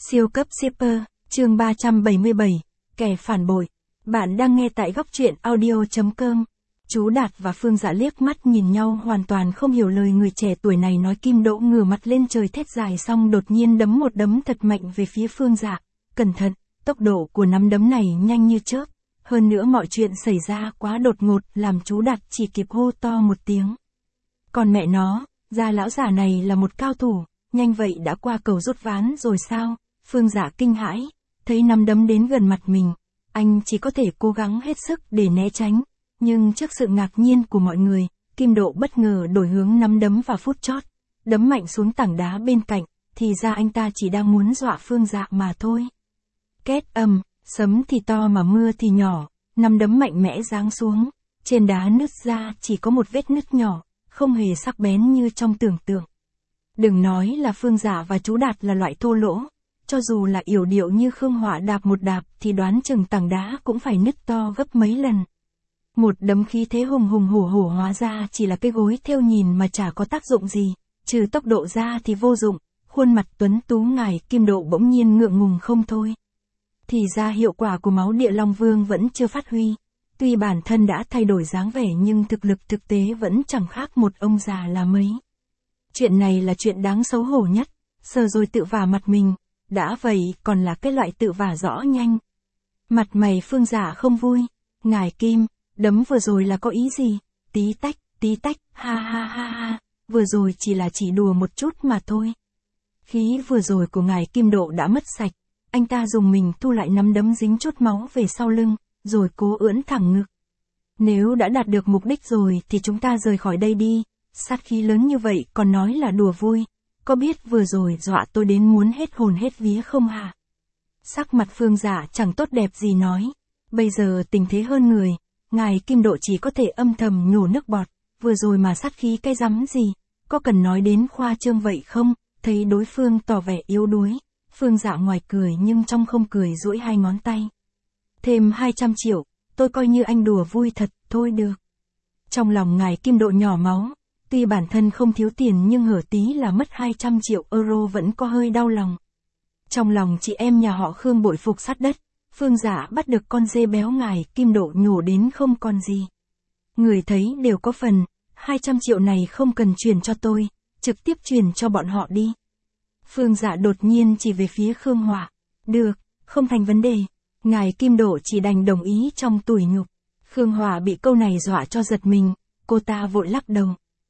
Siêu cấp shipper, chương 377, kẻ phản bội. Bạn đang nghe tại góc truyện audio.com. Chú Đạt và Phương Dạ liếc mắt nhìn nhau hoàn toàn không hiểu lời người trẻ tuổi này nói. Kim Đỗ ngửa mặt lên trời thét dài xong đột nhiên đấm một đấm thật mạnh về phía Phương Dạ. Cẩn thận, tốc độ của nắm đấm này nhanh như chớp. Hơn nữa mọi chuyện xảy ra quá đột ngột làm chú Đạt chỉ kịp hô to một tiếng. Còn mẹ nó, gia lão già này là một cao thủ, nhanh vậy đã qua cầu rút ván rồi sao? Phương Dạ kinh hãi, thấy nắm đấm đến gần mặt mình, anh chỉ có thể cố gắng hết sức để né tránh, nhưng trước sự ngạc nhiên của mọi người, Kim Đỗ bất ngờ đổi hướng nắm đấm vào phút chót, đấm mạnh xuống tảng đá bên cạnh, thì ra anh ta chỉ đang muốn dọa Phương Dạ mà thôi. Két ầm, sấm thì to mà mưa thì nhỏ, nắm đấm mạnh mẽ giáng xuống, trên đá nứt ra chỉ có một vết nứt nhỏ, không hề sắc bén như trong tưởng tượng. Đừng nói là Phương Dạ và chú Đạt là loại thô lỗ, cho dù là yểu điệu như Khương Họa đạp một đạp thì đoán chừng tảng đá cũng phải nứt to gấp mấy lần. Một đấm khí thế hùng hùng hổ hổ hóa ra chỉ là cái gối thêu nhìn mà chả có tác dụng gì, trừ tốc độ ra thì vô dụng. Khuôn mặt tuấn tú ngài Kim Đỗ bỗng nhiên ngượng ngùng không thôi. Thì ra hiệu quả của máu địa Long Vương vẫn chưa phát huy. Tuy bản thân đã thay đổi dáng vẻ nhưng thực lực thực tế vẫn chẳng khác một ông già là mấy. Chuyện này là chuyện đáng xấu hổ nhất, sờ rồi tự vả mặt mình, đã vậy còn là cái loại tự vả rõ nhanh. Mặt mày Phương Dạ không vui, ngài Kim, đấm vừa rồi là có ý gì? Tí tách, ha ha ha ha, vừa rồi chỉ đùa một chút mà thôi. Khí vừa rồi của ngài Kim Đỗ đã mất sạch, anh ta dùng mình thu lại nắm đấm dính chút máu về sau lưng, rồi cố ưỡn thẳng ngực. Nếu đã đạt được mục đích rồi thì chúng ta rời khỏi đây đi, sát khí lớn như vậy còn nói là đùa vui, có biết vừa rồi dọa tôi đến muốn hết hồn hết vía không hả? Sắc mặt Phương Dạ chẳng tốt đẹp gì nói, bây giờ tình thế hơn người, ngài Kim Đỗ chỉ có thể âm thầm nhổ nước bọt, vừa rồi mà sát khí cái rắm gì, có cần nói đến khoa trương vậy không? Thấy đối phương tỏ vẻ yếu đuối, Phương Dạ ngoài cười nhưng trong không cười duỗi hai ngón tay. Thêm 200 triệu, tôi coi như anh đùa vui thật, thôi được. Trong lòng ngài Kim Đỗ nhỏ máu, tuy bản thân không thiếu tiền nhưng hở tí là mất 200 triệu euro vẫn có hơi đau lòng. Trong lòng chị em nhà họ Khương bội phục sát đất, Phương Dạ bắt được con dê béo ngài Kim Đỗ nhổ đến không còn gì. Người thấy đều có phần, 200 triệu này không cần chuyển cho tôi, trực tiếp chuyển cho bọn họ đi. Phương Dạ đột nhiên chỉ về phía Khương Họa. Được, không thành vấn đề. Ngài Kim Đỗ chỉ đành đồng ý trong tủi nhục. Khương Họa bị câu này dọa cho giật mình, cô ta vội lắc đầu.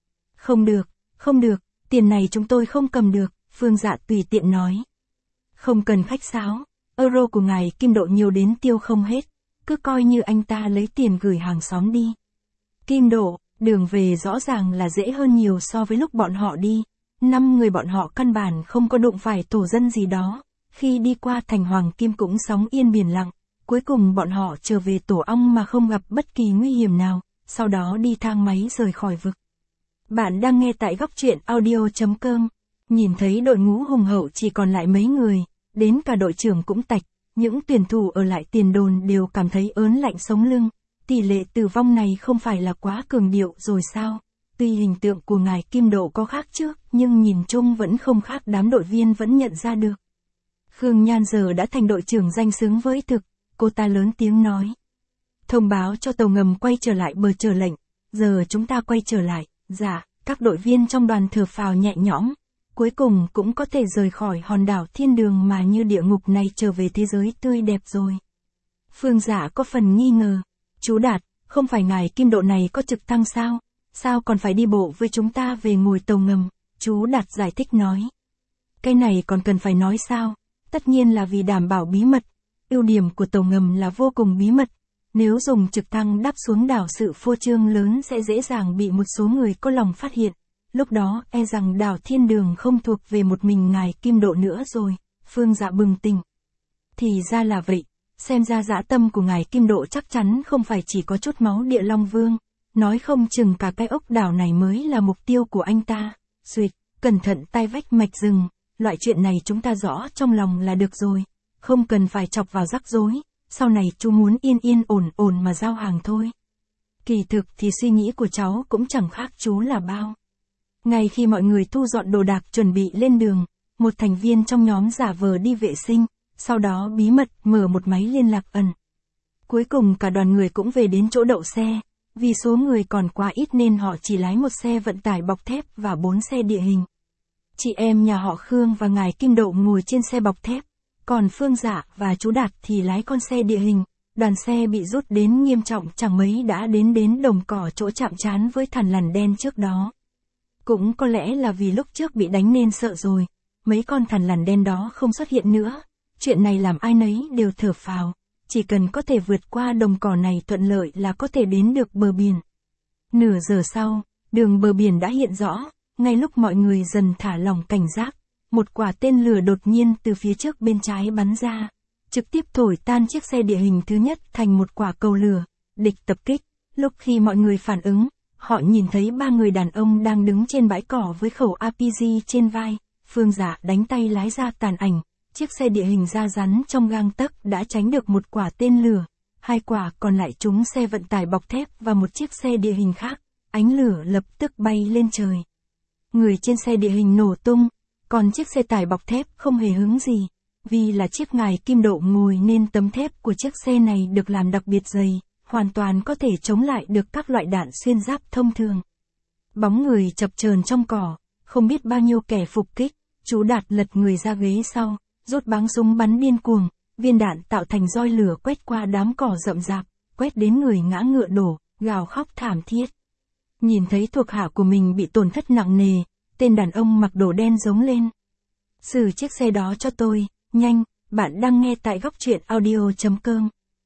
Không được, tiền này chúng tôi không cầm được, Phương Dạ tùy tiện nói. Không cần khách sáo, euro của ngài Kim Đỗ nhiều đến tiêu không hết, cứ coi như anh ta lấy tiền gửi hàng xóm đi. Kim Đỗ, đường về rõ ràng là dễ hơn nhiều so với lúc bọn họ đi. 5 người bọn họ căn bản không có đụng phải tổ dân gì đó, khi đi qua thành Hoàng Kim cũng sóng yên biển lặng, cuối cùng bọn họ trở về tổ ong mà không gặp bất kỳ nguy hiểm nào, sau đó đi thang máy rời khỏi vực. Bạn đang nghe tại góc truyện audio.com, nhìn thấy đội ngũ hùng hậu chỉ còn lại mấy người, đến cả đội trưởng cũng tạch, những tuyển thủ ở lại tiền đồn đều cảm thấy ớn lạnh sống lưng, tỷ lệ tử vong này không phải là quá cường điệu rồi sao? Tuy hình tượng của ngài Kim Đỗ có khác trước, nhưng nhìn chung vẫn không khác, đám đội viên vẫn nhận ra được. Khương Nhan giờ đã thành đội trưởng danh xứng với thực, cô ta lớn tiếng nói. Thông báo cho tàu ngầm quay trở lại bờ chờ lệnh, giờ chúng ta quay trở lại, dạ, các đội viên trong đoàn thở phào nhẹ nhõm, cuối cùng cũng có thể rời khỏi hòn đảo thiên đường mà như địa ngục này trở về thế giới tươi đẹp rồi. Phương Dạ có phần nghi ngờ, chú Đạt, không phải ngài Kim Đỗ này có trực thăng sao? Sao còn phải đi bộ với chúng ta về ngồi tàu ngầm? Chú Đạt giải thích nói. Cái này còn cần phải nói sao? Tất nhiên là vì đảm bảo bí mật. Ưu điểm của tàu ngầm là vô cùng bí mật. Nếu dùng trực thăng đáp xuống đảo, sự phô trương lớn sẽ dễ dàng bị một số người có lòng phát hiện. Lúc đó e rằng đảo thiên đường không thuộc về một mình ngài Kim Đỗ nữa rồi. Phương Dạ bừng tỉnh. Thì ra là vậy. Xem ra dã tâm của ngài Kim Đỗ chắc chắn không phải chỉ có chút máu địa Long Vương. Nói không chừng cả cái ốc đảo này mới là mục tiêu của anh ta. Duyệt, cẩn thận tai vách mạch rừng, loại chuyện này chúng ta rõ trong lòng là được rồi, không cần phải chọc vào rắc rối, sau này chú muốn yên yên ổn ổn mà giao hàng thôi. Kỳ thực thì suy nghĩ của cháu cũng chẳng khác chú là bao. Ngay khi mọi người thu dọn đồ đạc chuẩn bị lên đường, một thành viên trong nhóm giả vờ đi vệ sinh, sau đó bí mật mở một máy liên lạc ẩn. Cuối cùng cả đoàn người cũng về đến chỗ đậu xe, vì số người còn quá ít nên họ chỉ lái một xe vận tải bọc thép và 4 xe địa hình. Chị em nhà họ Khương và ngài Kim Độ ngồi trên xe bọc thép, còn Phương Dạ và chú Đạt thì lái con xe địa hình. Đoàn xe bị rút đến nghiêm trọng, chẳng mấy đã đến đồng cỏ chỗ chạm trán với thằn lằn đen trước đó. Cũng có lẽ là vì lúc trước bị đánh nên sợ rồi, mấy con thằn lằn đen đó không xuất hiện nữa. Chuyện này làm ai nấy đều thở phào, chỉ cần có thể vượt qua đồng cỏ này thuận lợi là có thể đến được bờ biển. Nửa giờ sau, đường bờ biển đã hiện rõ, ngay lúc mọi người dần thả lỏng cảnh giác, một quả tên lửa đột nhiên từ phía trước bên trái bắn ra, trực tiếp thổi tan chiếc xe địa hình thứ nhất thành một quả cầu lửa. Địch tập kích. Lúc khi mọi người phản ứng, họ nhìn thấy 3 người đàn ông đang đứng trên bãi cỏ với khẩu RPG trên vai. Phương Dạ đánh tay lái ra tàn ảnh, chiếc xe địa hình da rắn trong gang tấc đã tránh được một quả tên lửa, 2 quả còn lại trúng xe vận tải bọc thép và một chiếc xe địa hình khác, ánh lửa lập tức bay lên trời. Người trên xe địa hình nổ tung, còn chiếc xe tải bọc thép không hề hứng gì. Vì là chiếc ngài Kim Độ ngồi nên tấm thép của chiếc xe này được làm đặc biệt dày, hoàn toàn có thể chống lại được các loại đạn xuyên giáp thông thường. Bóng người chập chờn trong cỏ, không biết bao nhiêu kẻ phục kích, chú Đạt lật người ra ghế sau, rút báng súng bắn điên cuồng, viên đạn tạo thành roi lửa quét qua đám cỏ rậm rạp, quét đến người ngã ngựa đổ, gào khóc thảm thiết. Nhìn thấy thuộc hạ của mình bị tổn thất nặng nề, tên đàn ông mặc đồ đen giống lên. Xử chiếc xe đó cho tôi. Nhanh, bạn đang nghe tại góc truyện audio.com.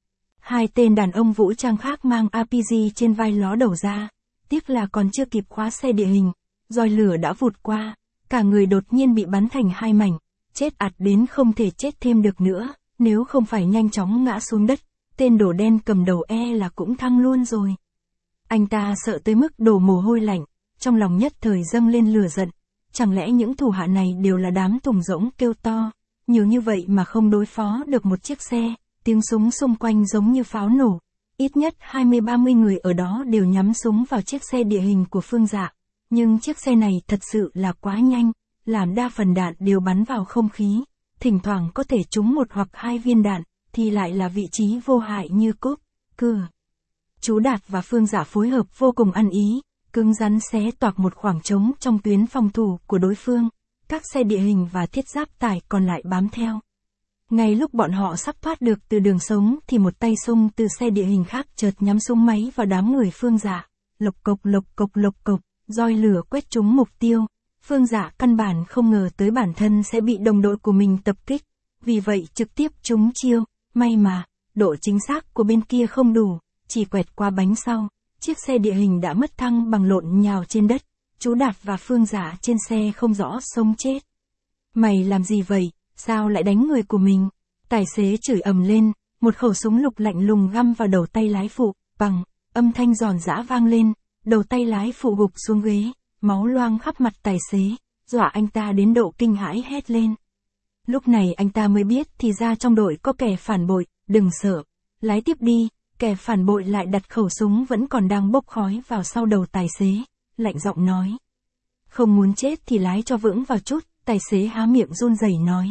2 tên đàn ông vũ trang khác mang RPG trên vai ló đầu ra, tiếc là còn chưa kịp khóa xe địa hình, roi lửa đã vụt qua, cả người đột nhiên bị bắn thành 2 mảnh, chết ạt đến không thể chết thêm được nữa, nếu không phải nhanh chóng ngã xuống đất, tên đồ đen cầm đầu là cũng thăng luôn rồi. Anh ta sợ tới mức đổ mồ hôi lạnh, trong lòng nhất thời dâng lên lửa giận, chẳng lẽ những thủ hạ này đều là đám thùng rỗng kêu to. Nhiều như vậy mà không đối phó được một chiếc xe, tiếng súng xung quanh giống như pháo nổ. Ít nhất 20-30 người ở đó đều nhắm súng vào chiếc xe địa hình của Phương Dạ. Nhưng chiếc xe này thật sự là quá nhanh, làm đa phần đạn đều bắn vào không khí. Thỉnh thoảng có thể trúng 1 hoặc 2 viên đạn, thì lại là vị trí vô hại như cúp, cửa. Chú Đạt và Phương Dạ phối hợp vô cùng ăn ý, cứng rắn xé toạc một khoảng trống trong tuyến phòng thủ của đối phương. Các xe địa hình và thiết giáp tải còn lại bám theo. Ngay lúc bọn họ sắp thoát được từ đường sống thì một tay súng từ xe địa hình khác chợt nhắm súng máy vào đám người Phương Dạ. Lộc cộc, roi lửa quét trúng mục tiêu. Phương Dạ căn bản không ngờ tới bản thân sẽ bị đồng đội của mình tập kích. Vì vậy trực tiếp trúng chiêu. May mà, độ chính xác của bên kia không đủ, chỉ quẹt qua bánh sau. Chiếc xe địa hình đã mất thăng bằng lộn nhào trên đất. Chú Đạt và Phương Dạ trên xe không rõ sống chết. Mày làm gì vậy, sao lại đánh người của mình? Tài xế chửi ầm lên, một khẩu súng lục lạnh lùng găm vào đầu tay lái phụ, bằng, âm thanh giòn giã vang lên, đầu tay lái phụ gục xuống ghế, máu loang khắp mặt tài xế, dọa anh ta đến độ kinh hãi hét lên. Lúc này anh ta mới biết thì ra trong đội có kẻ phản bội, đừng sợ, lái tiếp đi, kẻ phản bội lại đặt khẩu súng vẫn còn đang bốc khói vào sau đầu tài xế. Lạnh giọng nói. Không muốn chết thì lái cho vững vào chút, tài xế há miệng run rẩy nói.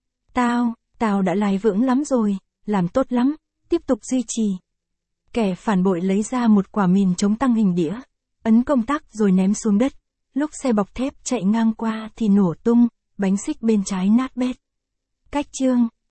Tao đã lái vững lắm rồi, làm tốt lắm, tiếp tục duy trì. Kẻ phản bội lấy ra một quả mìn chống tăng hình đĩa, ấn công tắc rồi ném xuống đất. Lúc xe bọc thép chạy ngang qua thì nổ tung, bánh xích bên trái nát bét. Cách chương.